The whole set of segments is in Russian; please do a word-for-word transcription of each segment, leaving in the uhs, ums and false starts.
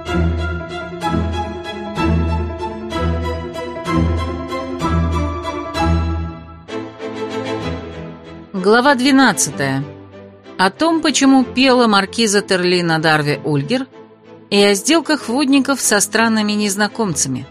Глава двенадцатая. О том, почему пела маркиза Терлина Дарви Ульгер, и о сделках водников со странными незнакомцами.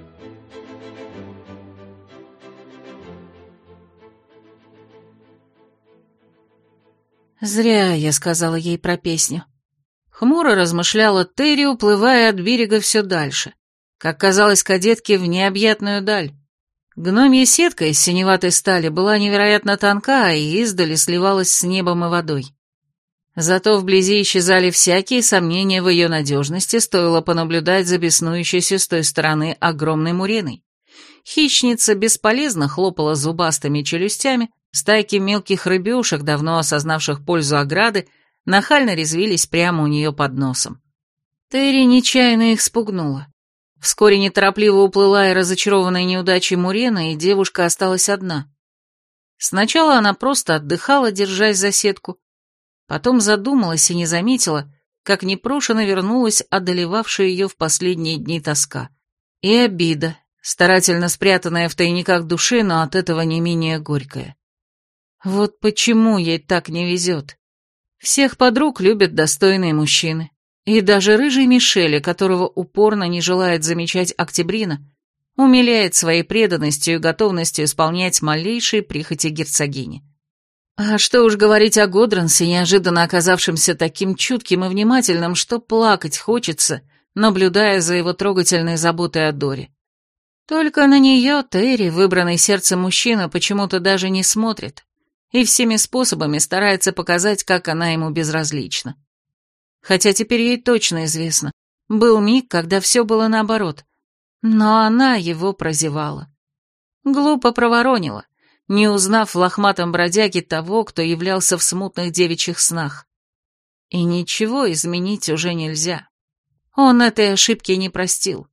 Зря я сказала ей про песню. Хмуро размышляла Терри, уплывая от берега все дальше, как казалось кадетке, в необъятную даль. Гномья сетка из синеватой стали была невероятно тонка и издали сливалась с небом и водой. Зато вблизи исчезали всякие сомнения в ее надежности, стоило понаблюдать за беснующейся с той стороны огромной муреной. Хищница бесполезно хлопала зубастыми челюстями, стайки мелких рыбешек, давно осознавших пользу ограды, нахально резвились прямо у нее под носом. Терри нечаянно их спугнула. Вскоре неторопливо уплыла и разочарованная неудачей мурена, и девушка осталась одна. Сначала она просто отдыхала, держась за сетку, потом задумалась и не заметила, как непрошено вернулась одолевавшая ее в последние дни тоска. И обида, старательно спрятанная в тайниках души, но от этого не менее горькая. Вот почему ей так не везет. Всех подруг любят достойные мужчины. И даже рыжий Мишель, которого упорно не желает замечать Октябрина, умиляет своей преданностью и готовностью исполнять малейшие прихоти герцогини. А что уж говорить о Годрансе, неожиданно оказавшемся таким чутким и внимательным, что плакать хочется, наблюдая за его трогательной заботой о Доре. Только на нее Терри, выбранный сердцем мужчина, почему-то даже не смотрит и всеми способами старается показать, как она ему безразлична. Хотя теперь ей точно известно, был миг, когда все было наоборот, но она его прозевала. Глупо проворонила, не узнав в лохматом бродяге того, кто являлся в смутных девичьих снах. И ничего изменить уже нельзя. Он этой ошибки не простил.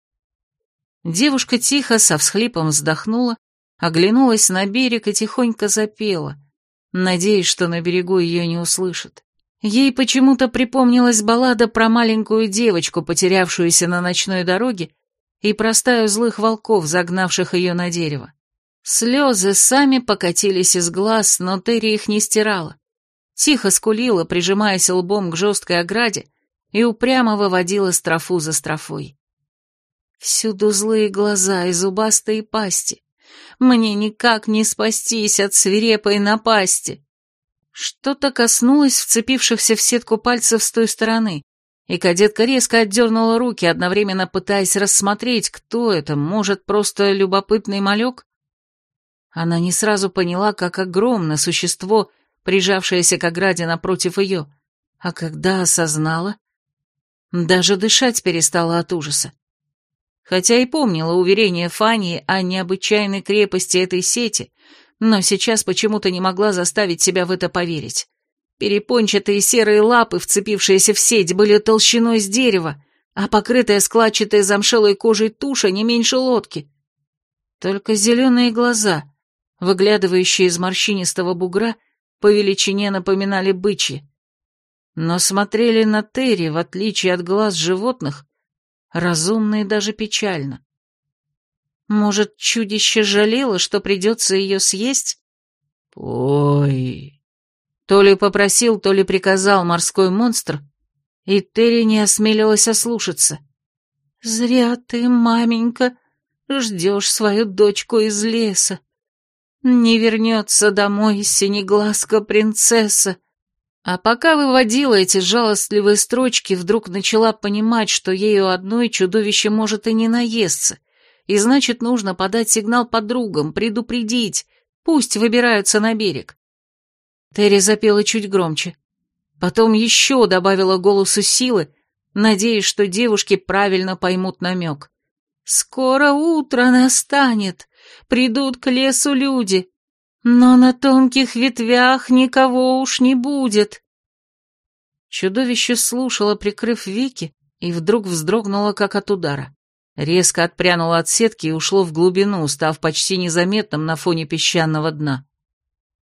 Девушка тихо, со всхлипом вздохнула, оглянулась на берег и тихонько запела, надеясь, что на берегу ее не услышат. Ей почему-то припомнилась баллада про маленькую девочку, потерявшуюся на ночной дороге, и про стаю злых волков, загнавших ее на дерево. Слезы сами покатились из глаз, но Терри их не стирала. Тихо скулила, прижимаясь лбом к жесткой ограде, и упрямо выводила строфу за строфой. Всюду злые глаза и зубастые пасти. Мне никак не спастись от свирепой напасти. Что-то коснулось вцепившихся в сетку пальцев с той стороны, и кадетка резко отдернула руки, одновременно пытаясь рассмотреть, кто это, может, просто любопытный малек? Она не сразу поняла, как огромно существо, прижавшееся к ограде напротив ее, а когда осознала, даже дышать перестала от ужаса. Хотя и помнила уверение Фании о необычайной крепости этой сети, но сейчас почему-то не могла заставить себя в это поверить. Перепончатые серые лапы, вцепившиеся в сеть, были толщиной с дерева, а покрытая складчатой замшелой кожей туша не меньше лодки. Только зеленые глаза, выглядывающие из морщинистого бугра, по величине напоминали бычьи. Но смотрели на Терри, в отличие от глаз животных, разумно и даже печально. Может, чудище жалело, что придется ее съесть? Ой! То ли попросил, то ли приказал морской монстр, и Терри не осмелилась ослушаться. Зря ты, маменька, ждешь свою дочку из леса. Не вернется домой синеглазка принцесса. А пока выводила эти жалостливые строчки, вдруг начала понимать, что ею одной чудовище может и не наесться, и значит, нужно подать сигнал подругам, предупредить, пусть выбираются на берег. Терри запела чуть громче. Потом еще добавила голосу силы, надеясь, что девушки правильно поймут намек. «Скоро утро настанет, придут к лесу люди, но на тонких ветвях никого уж не будет». Чудовище слушало, прикрыв веки, и вдруг вздрогнуло, как от удара. Резко отпрянуло от сетки и ушло в глубину, став почти незаметным на фоне песчаного дна.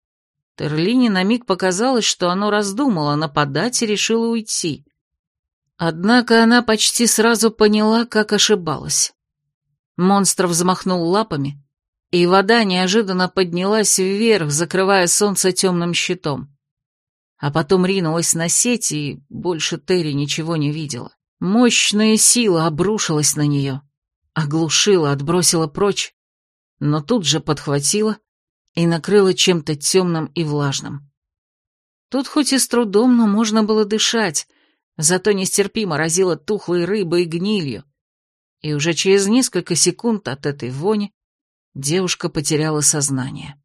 Терлине на миг показалось, что оно раздумало нападать и решило уйти. Однако она почти сразу поняла, как ошибалась. Монстр взмахнул лапами, и вода неожиданно поднялась вверх, закрывая солнце темным щитом. А потом ринулась на сеть, и больше Терри ничего не видела. Мощная сила обрушилась на нее, оглушила, отбросила прочь, но тут же подхватила и накрыла чем-то темным и влажным. Тут хоть и с трудом, но можно было дышать, зато нестерпимо разило тухлой рыбой и гнилью, и уже через несколько секунд от этой вони девушка потеряла сознание.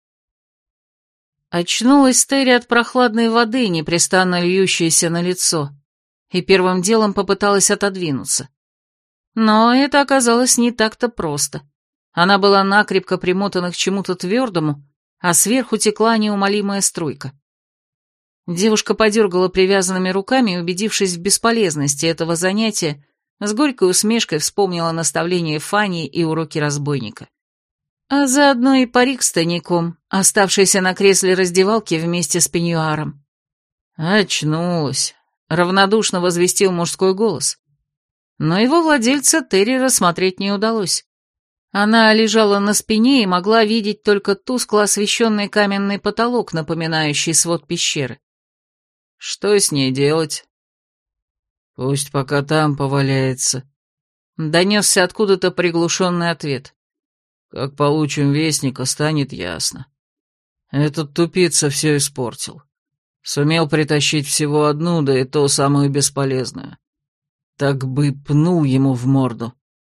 Очнулась Терри от прохладной воды, непрестанно льющейся на лицо, и первым делом попыталась отодвинуться. Но это оказалось не так-то просто. Она была накрепко примотана к чему-то твердому, а сверху текла неумолимая струйка. Девушка подергала привязанными руками и, убедившись в бесполезности этого занятия, с горькой усмешкой вспомнила наставление Фани и уроки разбойника. А заодно и парик с тайником, оставшийся на кресле раздевалки вместе с пеньюаром. «Очнулась», — равнодушно возвестил мужской голос. Но его владельца Терри рассмотреть не удалось. Она лежала на спине и могла видеть только тускло освещенный каменный потолок, напоминающий свод пещеры. «Что с ней делать?» «Пусть пока там поваляется», — донесся откуда-то приглушенный ответ. «Как получим вестника, станет ясно. Этот тупица все испортил. Сумел притащить всего одну, да и то самую бесполезную. Так бы пнул ему в морду».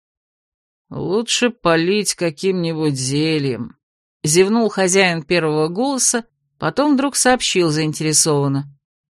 «Лучше полить каким-нибудь зельем», — зевнул хозяин первого голоса, потом вдруг сообщил заинтересованно.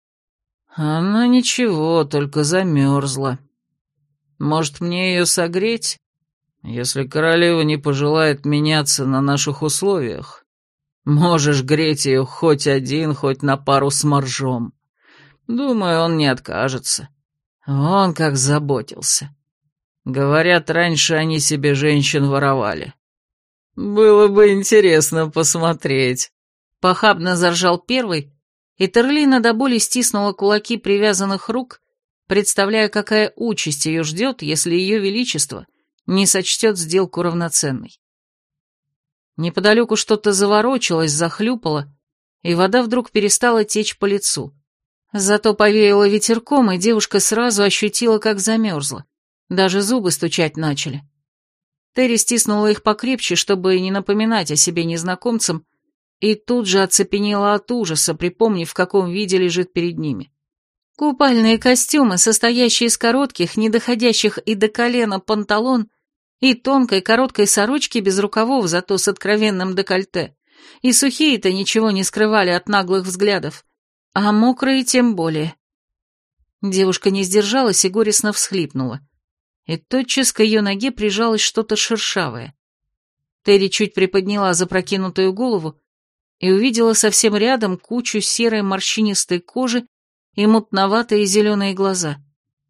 «Она ничего, только замерзла. Может, мне ее согреть? Если королева не пожелает меняться на наших условиях, можешь греть ее хоть один, хоть на пару с моржом. Думаю, он не откажется. Он как заботился. Говорят, раньше они себе женщин воровали. Было бы интересно посмотреть». Похабно заржал первый, и Терлина до боли стиснула кулаки привязанных рук, представляя, какая участь ее ждет, если ее величество не сочтет сделку равноценной. Неподалеку что-то заворочилось, захлюпало, и вода вдруг перестала течь по лицу. Зато повеяло ветерком, и девушка сразу ощутила, как замерзла. Даже зубы стучать начали. Терри стиснула их покрепче, чтобы не напоминать о себе незнакомцам, и тут же оцепенела от ужаса, припомнив, в каком виде лежит перед ними. Купальные костюмы, состоящие из коротких, не доходящих и до колена панталон, и тонкой короткой сорочки без рукавов, зато с откровенным декольте, и сухие-то ничего не скрывали от наглых взглядов, а мокрые тем более. Девушка не сдержалась и горестно всхлипнула, и тотчас к ее ноге прижалось что-то шершавое. Терри чуть приподняла запрокинутую голову и увидела совсем рядом кучу серой морщинистой кожи и мутноватые зеленые глаза.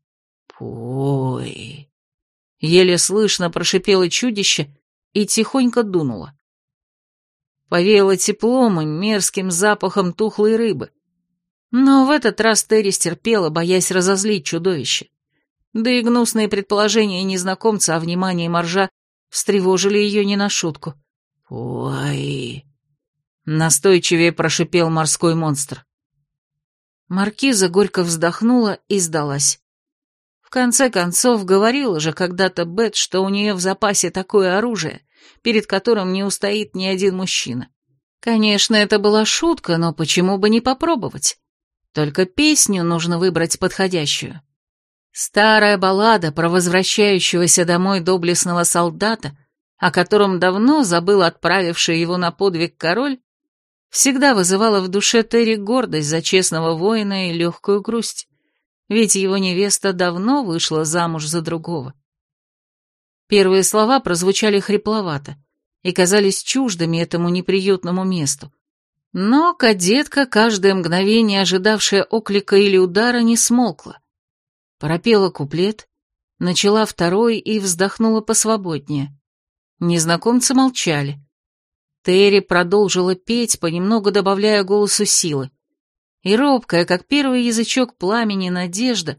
«Пой!» — еле слышно прошипело чудище и тихонько дунуло. Повеяло теплом и мерзким запахом тухлой рыбы. Но в этот раз Терри стерпела, боясь разозлить чудовище. Да и гнусные предположения незнакомца о внимании моржа встревожили ее не на шутку. «Пой!» — настойчивее прошипел морской монстр. Маркиза горько вздохнула и сдалась. В конце концов, говорила же когда-то Бет, что у нее в запасе такое оружие, перед которым не устоит ни один мужчина. Конечно, это была шутка, но почему бы не попробовать? Только песню нужно выбрать подходящую. Старая баллада про возвращающегося домой доблестного солдата, о котором давно забыл отправивший его на подвиг король, всегда вызывала в душе Терри гордость за честного воина и легкую грусть, ведь его невеста давно вышла замуж за другого. Первые слова прозвучали хрипловато и казались чуждыми этому неприютному месту. Но кадетка, каждое мгновение ожидавшая оклика или удара, не смолкла. Пропела куплет, начала второй и вздохнула посвободнее. Незнакомцы молчали. Терри продолжила петь, понемногу добавляя голосу силы. И робкая, как первый язычок пламени, надежда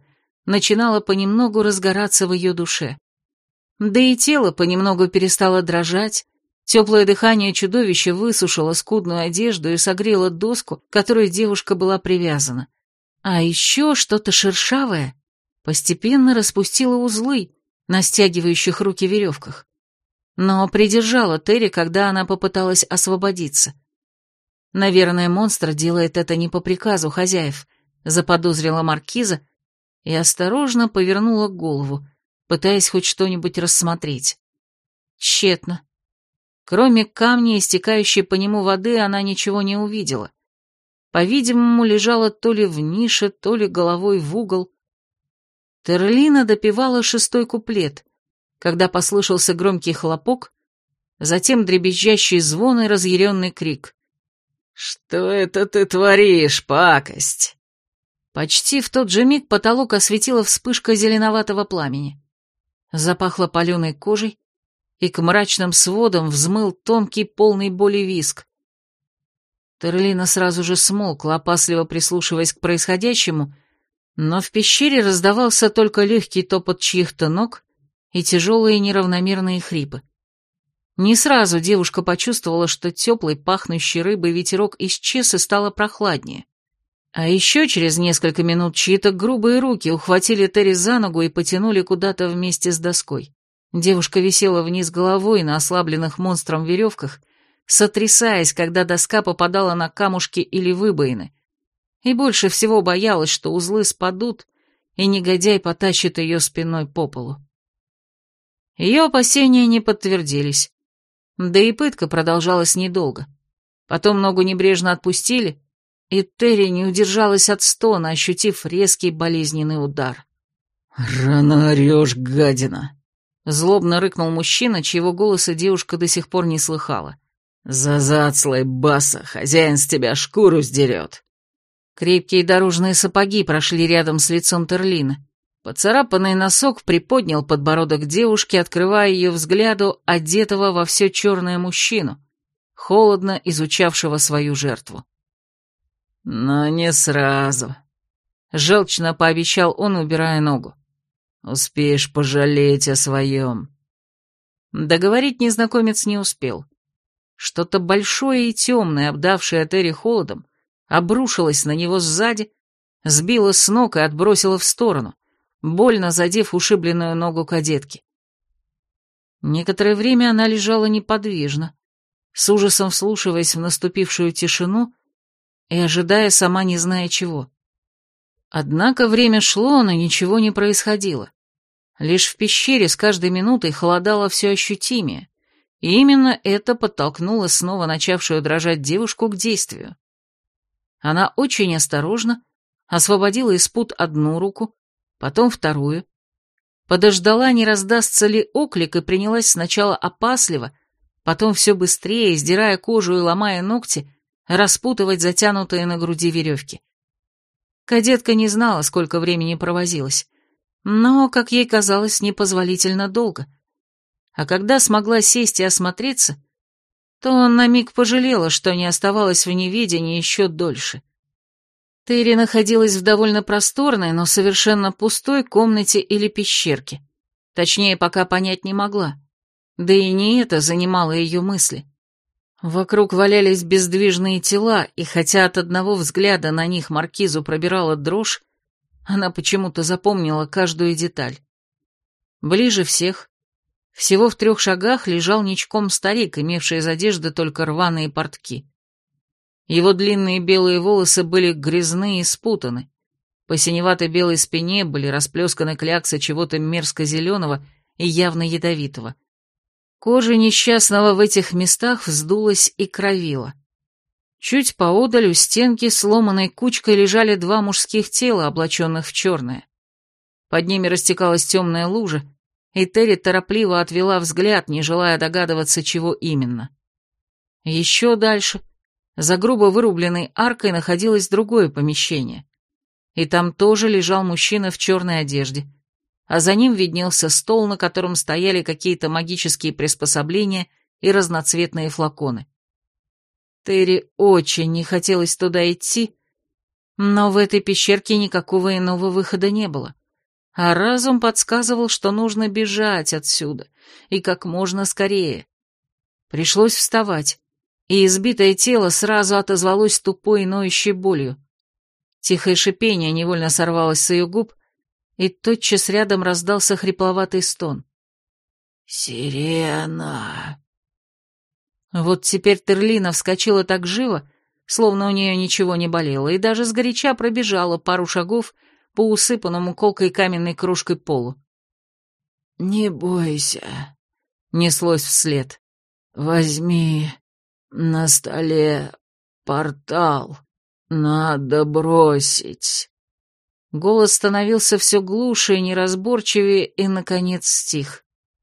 начинало понемногу разгораться в ее душе. Да и тело понемногу перестало дрожать, теплое дыхание чудовища высушило скудную одежду и согрело доску, к которой девушка была привязана. А еще что-то шершавое постепенно распустило узлы на стягивающих руки веревках, но придержало Терри, когда она попыталась освободиться. Наверное, монстр делает это не по приказу хозяев, заподозрила маркиза и осторожно повернула голову, пытаясь хоть что-нибудь рассмотреть. Тщетно. Кроме камня и стекающей по нему воды, она ничего не увидела. По-видимому, лежала то ли в нише, то ли головой в угол. Терлина допевала шестой куплет, когда послышался громкий хлопок, затем дребезжащий звон и разъяренный крик. «Что это ты творишь, пакость?» Почти в тот же миг потолок осветила вспышка зеленоватого пламени. Запахло паленой кожей, и к мрачным сводам взмыл тонкий, полный боли визг. Терлина сразу же смолкла, опасливо прислушиваясь к происходящему, но в пещере раздавался только легкий топот чьих-то ног и тяжелые неравномерные хрипы. Не сразу девушка почувствовала, что теплый, пахнущий рыбой ветерок исчез и стало прохладнее. А еще через несколько минут чьи-то грубые руки ухватили Терри за ногу и потянули куда-то вместе с доской. Девушка висела вниз головой на ослабленных монстром веревках, сотрясаясь, когда доска попадала на камушки или выбоины, и больше всего боялась, что узлы спадут, и негодяй потащит ее спиной по полу. Ее опасения не подтвердились, да и пытка продолжалась недолго. Потом ногу небрежно отпустили, и Терри не удержалась от стона, ощутив резкий болезненный удар. «Рано орешь, гадина!» Злобно рыкнул мужчина, чьего голоса девушка до сих пор не слыхала. «За зад слой баса, хозяин с тебя шкуру сдерет!» Крепкие дорожные сапоги прошли рядом с лицом Терлины. Поцарапанный носок приподнял подбородок девушки, открывая ее взгляду одетого во все черное мужчину, холодно изучавшего свою жертву. «Но не сразу», — желчно пообещал он, убирая ногу. «Успеешь пожалеть о своем». Договорить незнакомец не успел. Что-то большое и темное, обдавшее Терри холодом, обрушилось на него сзади, сбило с ног и отбросило в сторону, больно задев ушибленную ногу кадетки. Некоторое время она лежала неподвижно, с ужасом вслушиваясь в наступившую тишину и ожидая, сама не зная чего. Однако время шло, но ничего не происходило. Лишь в пещере с каждой минутой холодало все ощутимее, и именно это подтолкнуло снова начавшую дрожать девушку к действию. Она очень осторожно освободила из пут одну руку, потом вторую, подождала, не раздастся ли оклик, и принялась сначала опасливо, потом все быстрее, сдирая кожу и ломая ногти, распутывать затянутые на груди веревки. Кадетка не знала, сколько времени провозилась, но, как ей казалось, непозволительно долго. А когда смогла сесть и осмотреться, то на миг пожалела, что не оставалась в неведении еще дольше. Терри находилась в довольно просторной, но совершенно пустой комнате или пещерке. Точнее, пока понять не могла. Да и не это занимало ее мысли. Вокруг валялись бездвижные тела, и хотя от одного взгляда на них маркизу пробирала дрожь, она почему-то запомнила каждую деталь. Ближе всех, всего в трех шагах, лежал ничком старик, имевший из одежды только рваные портки. Его длинные белые волосы были грязны и спутаны, по синеватой белой спине были расплесканы кляксы чего-то мерзко-зеленого и явно ядовитого. Кожа несчастного в этих местах вздулась и кровила. Чуть поодаль у стенки сломанной кучкой лежали два мужских тела, облаченных в черное. Под ними растекалась темная лужа, и Терри торопливо отвела взгляд, не желая догадываться, чего именно. Еще дальше, за грубо вырубленной аркой, находилось другое помещение, и там тоже лежал мужчина в черной одежде, а за ним виднелся стол, на котором стояли какие-то магические приспособления и разноцветные флаконы. Терри очень не хотелось туда идти, но в этой пещерке никакого иного выхода не было. А разум подсказывал, что нужно бежать отсюда, и как можно скорее. Пришлось вставать, и избитое тело сразу отозвалось тупой ноющей болью. Тихое шипение невольно сорвалось с ее губ, и тотчас рядом раздался хрипловатый стон. «Сирена!» Вот теперь Терлина вскочила так живо, словно у нее ничего не болело, и даже сгоряча пробежала пару шагов по усыпанному колкой каменной крошкой полу. «Не бойся», — неслось вслед. «Возьми на столе портал. Надо бросить». Голос становился все глуше и неразборчивее, и, наконец, стих.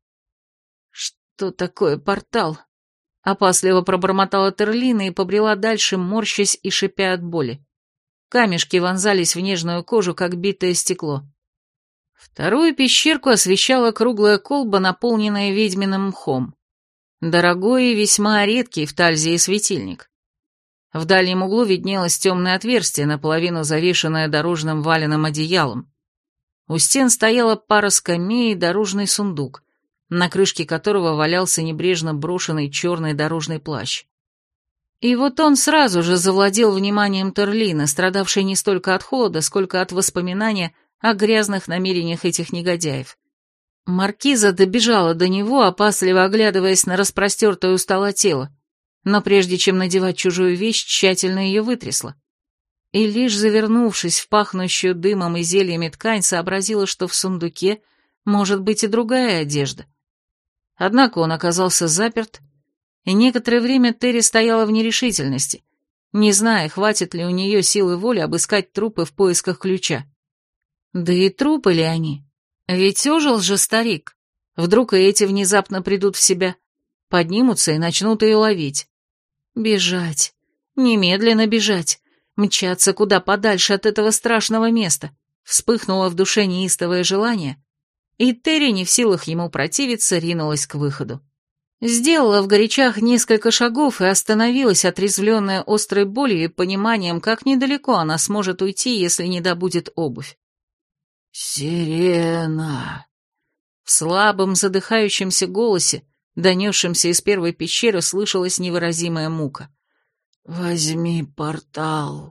«Что такое портал?» Опасливо пробормотала Терлина и побрела дальше, морщась и шипя от боли. Камешки вонзались в нежную кожу, как битое стекло. Вторую пещерку освещала круглая колба, наполненная ведьминым мхом. Дорогой и весьма редкий в Тальзии светильник. В дальнем углу виднелось темное отверстие, наполовину завешенное дорожным валеным одеялом. У стен стояла пара скамей и дорожный сундук, на крышке которого валялся небрежно брошенный черный дорожный плащ. И вот он сразу же завладел вниманием Терлины, страдавшей не столько от холода, сколько от воспоминания о грязных намерениях этих негодяев. Маркиза добежала до него, опасливо оглядываясь на распростертое у стола тело, но прежде чем надевать чужую вещь, тщательно ее вытрясла. И лишь завернувшись в пахнущую дымом и зельями ткань, сообразила, что в сундуке может быть и другая одежда. Однако он оказался заперт, и некоторое время Терри стояла в нерешительности, не зная, хватит ли у нее силы воли обыскать трупы в поисках ключа. Да и трупы ли они? Ведь ожил же старик. Вдруг и эти внезапно придут в себя, поднимутся и начнут ее ловить. Бежать, немедленно бежать, мчаться куда подальше от этого страшного места. Вспыхнуло в душе неистовое желание, и Терри, не в силах ему противиться, ринулась к выходу. Сделала в горячах несколько шагов и остановилась, отрезвленная острой болью и пониманием, как недалеко она сможет уйти, если не добудет обувь. «Сирена!» В слабом, задыхающемся голосе, донесшемся из первой пещеры, слышалась невыразимая мука. «Возьми портал!»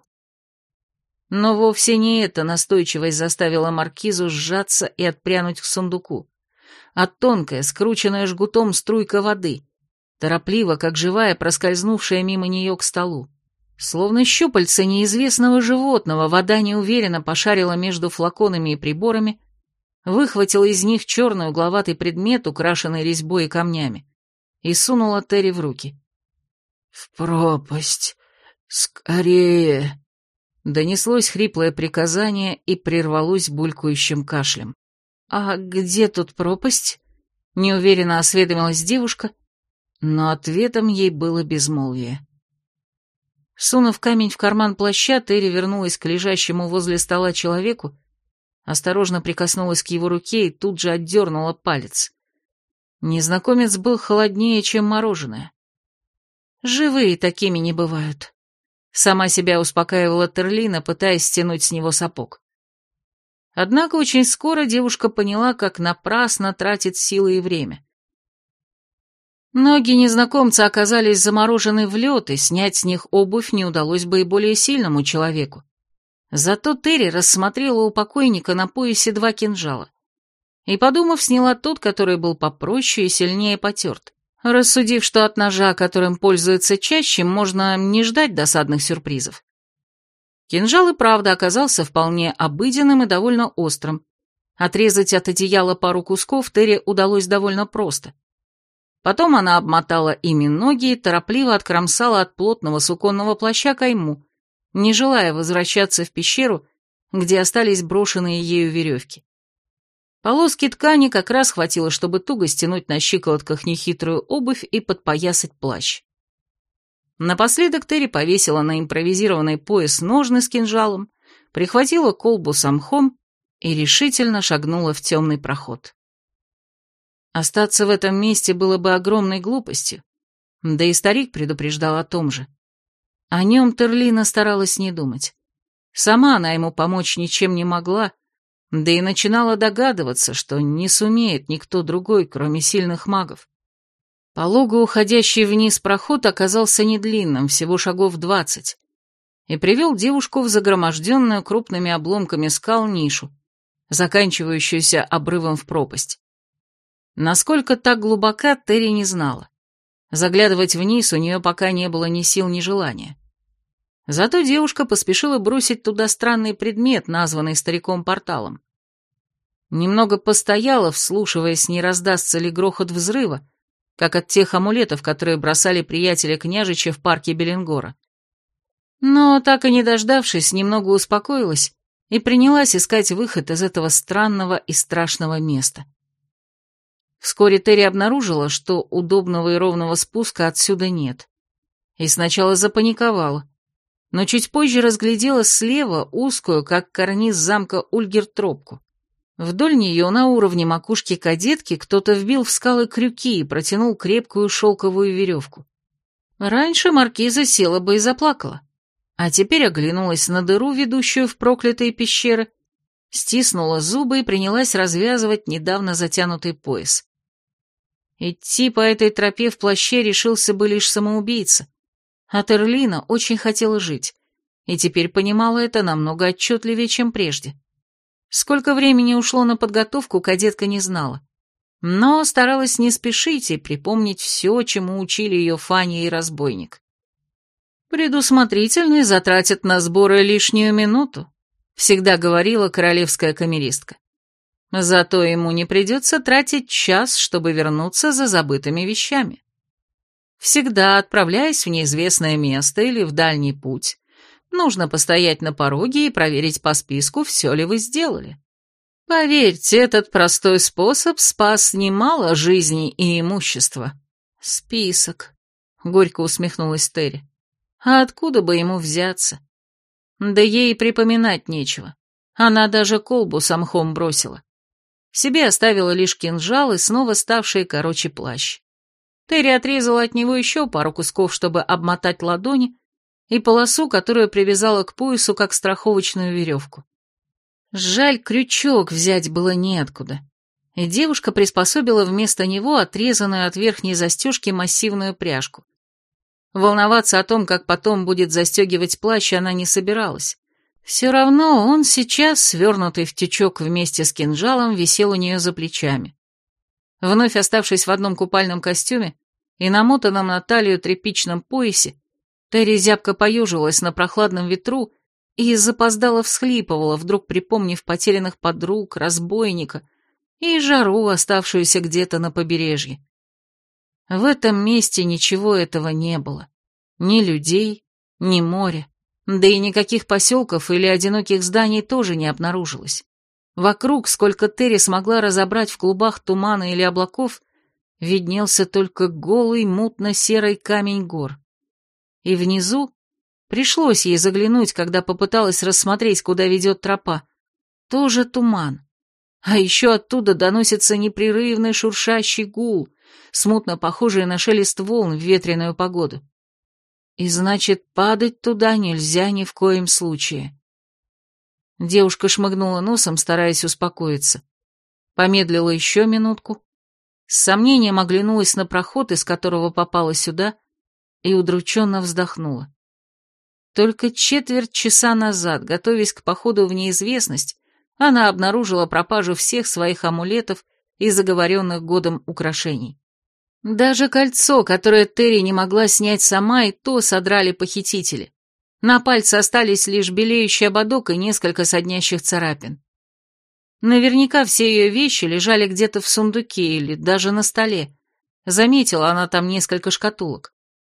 Но вовсе не эта настойчивость заставила маркизу сжаться и отпрянуть к сундуку, а тонкая, скрученная жгутом струйка воды, торопливо, как живая, проскользнувшая мимо нее к столу. Словно щупальца неизвестного животного, вода неуверенно пошарила между флаконами и приборами, выхватила из них черный угловатый предмет, украшенный резьбой и камнями, и сунула Терри в руки. «В пропасть! Скорее!» Донеслось хриплое приказание и прервалось булькающим кашлем. «А где тут пропасть?» — неуверенно осведомилась девушка, но ответом ей было безмолвие. Сунув камень в карман плаща, Терри вернулась к лежащему возле стола человеку, осторожно прикоснулась к его руке и тут же отдернула палец. Незнакомец был холоднее, чем мороженое. «Живые такими не бывают», — сама себя успокаивала Терлина, пытаясь стянуть с него сапог. Однако очень скоро девушка поняла, как напрасно тратит силы и время. Ноги незнакомца оказались заморожены в лед, и снять с них обувь не удалось бы и более сильному человеку. Зато Терри рассмотрела у покойника на поясе два кинжала и, подумав, сняла тот, который был попроще и сильнее потерт, рассудив, что от ножа, которым пользуется чаще, можно не ждать досадных сюрпризов. Кинжал и правда оказался вполне обыденным и довольно острым. Отрезать от одеяла пару кусков Терри удалось довольно просто. Потом она обмотала ими ноги и торопливо откромсала от плотного суконного плаща кайму, не желая возвращаться в пещеру, где остались брошенные ею веревки. Полоски ткани как раз хватило, чтобы туго стянуть на щиколотках нехитрую обувь и подпоясать плащ. Напоследок Терри повесила на импровизированный пояс ножны с кинжалом, прихватила колбу с мхом и решительно шагнула в темный проход. Остаться в этом месте было бы огромной глупостью, да и старик предупреждал о том же. О нем Терлина старалась не думать. Сама она ему помочь ничем не могла, да и начинала догадываться, что не сумеет никто другой, кроме сильных магов. Полого уходящий вниз проход оказался недлинным, всего шагов двадцать, и привел девушку в загроможденную крупными обломками скал нишу, заканчивающуюся обрывом в пропасть. Насколько так глубока, Терри не знала. Заглядывать вниз у нее пока не было ни сил, ни желания. Зато девушка поспешила бросить туда странный предмет, названный стариком порталом. Немного постояла, вслушиваясь, не раздастся ли грохот взрыва, как от тех амулетов, которые бросали приятеля княжича в парке Беленгора. Но, так и не дождавшись, немного успокоилась и принялась искать выход из этого странного и страшного места. Вскоре Терри обнаружила, что удобного и ровного спуска отсюда нет. И сначала запаниковала, но чуть позже разглядела слева узкую, как карниз замка Ульгер, тропку. Вдоль нее на уровне макушки кадетки кто-то вбил в скалы крюки и протянул крепкую шелковую веревку. Раньше маркиза села бы и заплакала, а теперь оглянулась на дыру, ведущую в проклятые пещеры, стиснула зубы и принялась развязывать недавно затянутый пояс. Идти по этой тропе в плаще решился бы лишь самоубийца, а Терлина очень хотела жить, и теперь понимала это намного отчетливее, чем прежде. Сколько времени ушло на подготовку, кадетка не знала, но старалась не спешить и припомнить все, чему учили ее Фаня и разбойник. «Предусмотрительный затратит на сборы лишнюю минуту», всегда говорила королевская камеристка. Зато ему не придется тратить час, чтобы вернуться за забытыми вещами. Всегда, отправляясь в неизвестное место или в дальний путь, нужно постоять на пороге и проверить по списку, все ли вы сделали. Поверьте, этот простой способ спас немало жизней и имущества. Список, горько усмехнулась Терри. А откуда бы ему взяться? Да ей припоминать нечего. Она даже колбу с мхом бросила. Себе оставила лишь кинжал и снова ставший короче плащ. Терри отрезала от него еще пару кусков, чтобы обмотать ладони, и полосу, которую привязала к поясу, как страховочную веревку. Жаль, крючок взять было неоткуда, и девушка приспособила вместо него отрезанную от верхней застежки массивную пряжку. Волноваться о том, как потом будет застегивать плащ, она не собиралась. Все равно он сейчас, свернутый в тючок вместе с кинжалом, висел у нее за плечами. Вновь оставшись в одном купальном костюме и намотанном на талию тряпичном поясе, Терри зябко поежилась на прохладном ветру и запоздало всхлипывала, вдруг припомнив потерянных подруг, разбойника и жару, оставшуюся где-то на побережье. В этом месте ничего этого не было. Ни людей, ни моря. Да и никаких поселков или одиноких зданий тоже не обнаружилось. Вокруг, сколько Терри смогла разобрать в клубах тумана или облаков, виднелся только голый мутно-серый камень гор. И внизу пришлось ей заглянуть, когда попыталась рассмотреть, куда ведет тропа. Тоже туман. А еще оттуда доносится непрерывный шуршащий гул, смутно похожий на шелест волн в ветреную погоду. И значит, падать туда нельзя ни в коем случае. Девушка шмыгнула носом, стараясь успокоиться. Помедлила еще минутку, с сомнением оглянулась на проход, из которого попала сюда, и удрученно вздохнула. Только четверть часа назад, готовясь к походу в неизвестность, она обнаружила пропажу всех своих амулетов и заговоренных годом украшений. Даже кольцо, которое Терри не могла снять сама, и то содрали похитители. На пальце остались лишь белеющий ободок и несколько соднящих царапин. Наверняка все ее вещи лежали где-то в сундуке или даже на столе. Заметила она там несколько шкатулок.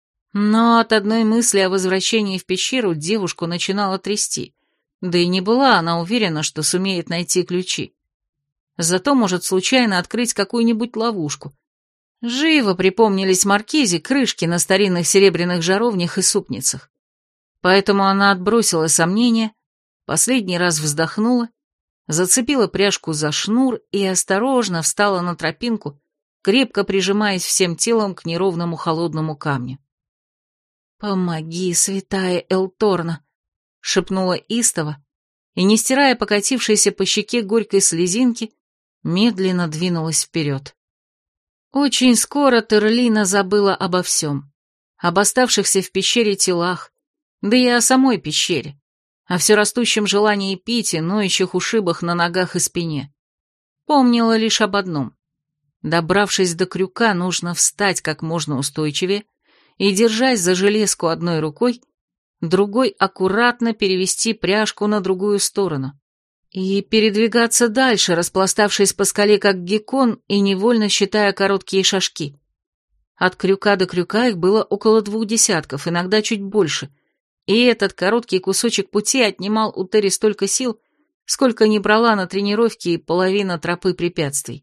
Но от одной мысли о возвращении в пещеру девушку начинало трясти, да и не была она уверена, что сумеет найти ключи. Зато может случайно открыть какую-нибудь ловушку. Живо припомнились маркизе крышки на старинных серебряных жаровнях и супницах. Поэтому она отбросила сомнения, последний раз вздохнула, зацепила пряжку за шнур и осторожно встала на тропинку, крепко прижимаясь всем телом к неровному холодному камню. «Помоги, святая Элторна!» — шепнула истово и, не стирая покатившейся по щеке горькой слезинки, медленно двинулась вперед. Очень скоро Терлина забыла обо всем. Об оставшихся в пещере телах, да и о самой пещере, о все растущем желании пить и ноющих ушибах на ногах и спине. Помнила лишь об одном. Добравшись до крюка, нужно встать как можно устойчивее и, держась за железку одной рукой, другой аккуратно перевести пряжку на другую сторону и передвигаться дальше, распластавшись по скале как геккон и невольно считая короткие шажки. От крюка до крюка их было около двух десятков, иногда чуть больше, и этот короткий кусочек пути отнимал у Терри столько сил, сколько не брала на тренировке и половина тропы препятствий.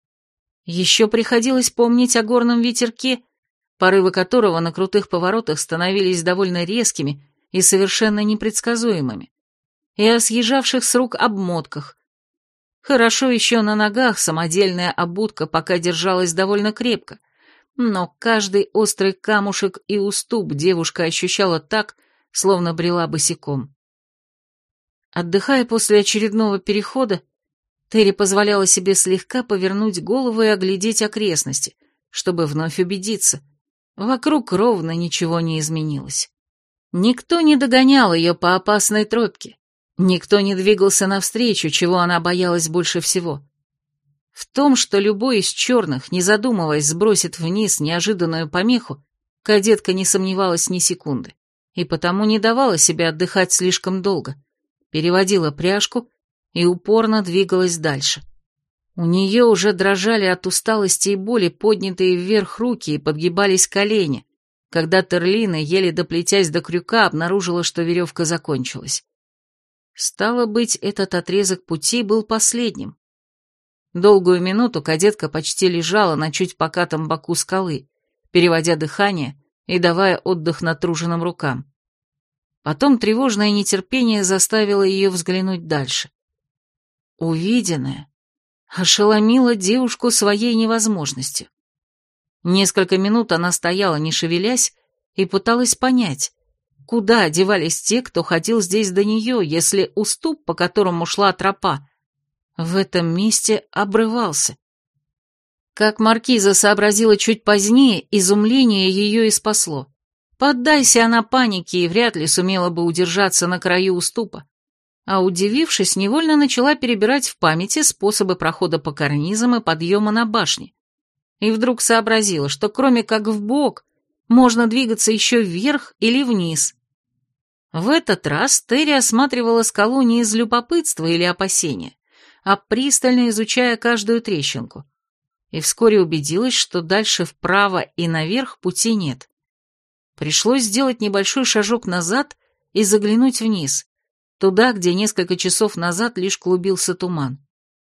Еще приходилось помнить о горном ветерке, порывы которого на крутых поворотах становились довольно резкими и совершенно непредсказуемыми, и о съезжавших с рук обмотках. Хорошо еще на ногах самодельная обутка пока держалась довольно крепко, но каждый острый камушек и уступ девушка ощущала так, словно брела босиком. Отдыхая после очередного перехода, Терри позволяла себе слегка повернуть голову и оглядеть окрестности, чтобы вновь убедиться. Вокруг ровно ничего не изменилось. Никто не догонял ее по опасной тропке. Никто не двигался навстречу, чего она боялась больше всего. В том, что любой из черных, не задумываясь, сбросит вниз неожиданную помеху, кадетка не сомневалась ни секунды, и потому не давала себе отдыхать слишком долго, переводила пряжку и упорно двигалась дальше. У нее уже дрожали от усталости и боли поднятые вверх руки и подгибались колени, когда Терлина, еле доплетясь до крюка, обнаружила, что веревка закончилась. Стало быть, этот отрезок пути был последним. Долгую минуту кадетка почти лежала на чуть покатом боку скалы, переводя дыхание и давая отдых натруженным рукам. Потом тревожное нетерпение заставило ее взглянуть дальше. Увиденное ошеломило девушку своей невозможностью. Несколько минут она стояла, не шевелясь, и пыталась понять, куда девались те, кто ходил здесь до нее, если уступ, по которому шла тропа, в этом месте обрывался. Как маркиза сообразила чуть позднее, изумление ее и спасло. Поддайся она панике и вряд ли сумела бы удержаться на краю уступа, а удивившись, невольно начала перебирать в памяти способы прохода по карнизам и подъема на башне. И вдруг сообразила, что кроме как вбок, можно двигаться еще вверх или вниз. В этот раз Терри осматривала скалу не из любопытства или опасения, а пристально изучая каждую трещинку. И вскоре убедилась, что дальше вправо и наверх пути нет. Пришлось сделать небольшой шажок назад и заглянуть вниз, туда, где несколько часов назад лишь клубился туман.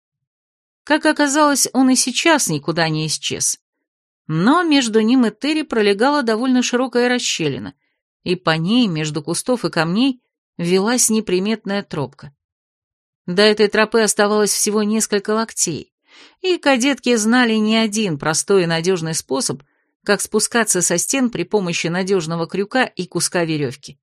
Как оказалось, он и сейчас никуда не исчез. Но между ним и Терри пролегала довольно широкая расщелина, и по ней, между кустов и камней, велась неприметная тропка. До этой тропы оставалось всего несколько локтей, и кадетки знали не один простой и надежный способ, как спускаться со стен при помощи надежного крюка и куска веревки.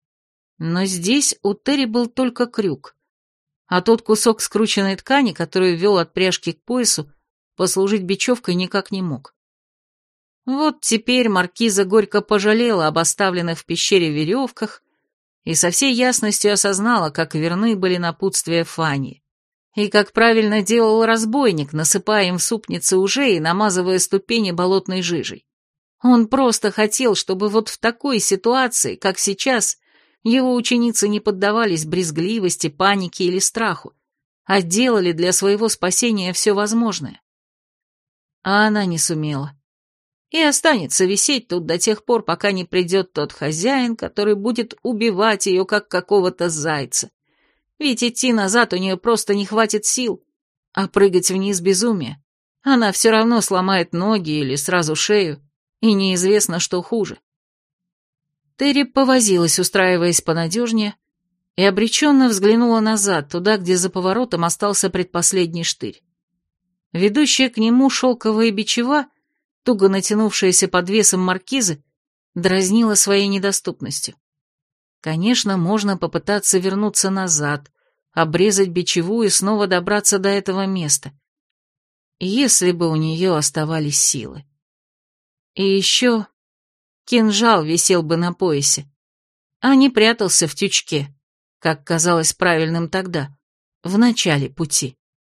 Но здесь у Терри был только крюк, а тот кусок скрученной ткани, который вел от пряжки к поясу, послужить бечевкой никак не мог. Вот теперь маркиза горько пожалела об оставленных в пещере веревках и со всей ясностью осознала, как верны были напутствия Фани, и как правильно делал разбойник, насыпая им в супницы ужей и намазывая ступени болотной жижей. Он просто хотел, чтобы вот в такой ситуации, как сейчас, его ученицы не поддавались брезгливости, панике или страху, а делали для своего спасения все возможное. А она не сумела. И останется висеть тут до тех пор, пока не придет тот хозяин, который будет убивать ее, как какого-то зайца. Ведь идти назад у нее просто не хватит сил, а прыгать вниз безумие. Она все равно сломает ноги или сразу шею, и неизвестно, что хуже. Терри повозилась, устраиваясь понадежнее, и обреченно взглянула назад, туда, где за поворотом остался предпоследний штырь. Ведущая к нему шелковая бичева, туго натянувшаяся под весом маркизы, дразнила своей недоступностью. Конечно, можно попытаться вернуться назад, обрезать бичеву и снова добраться до этого места. Если бы у нее оставались силы. И еще кинжал висел бы на поясе, а не прятался в тючке, как казалось правильным тогда, в начале пути.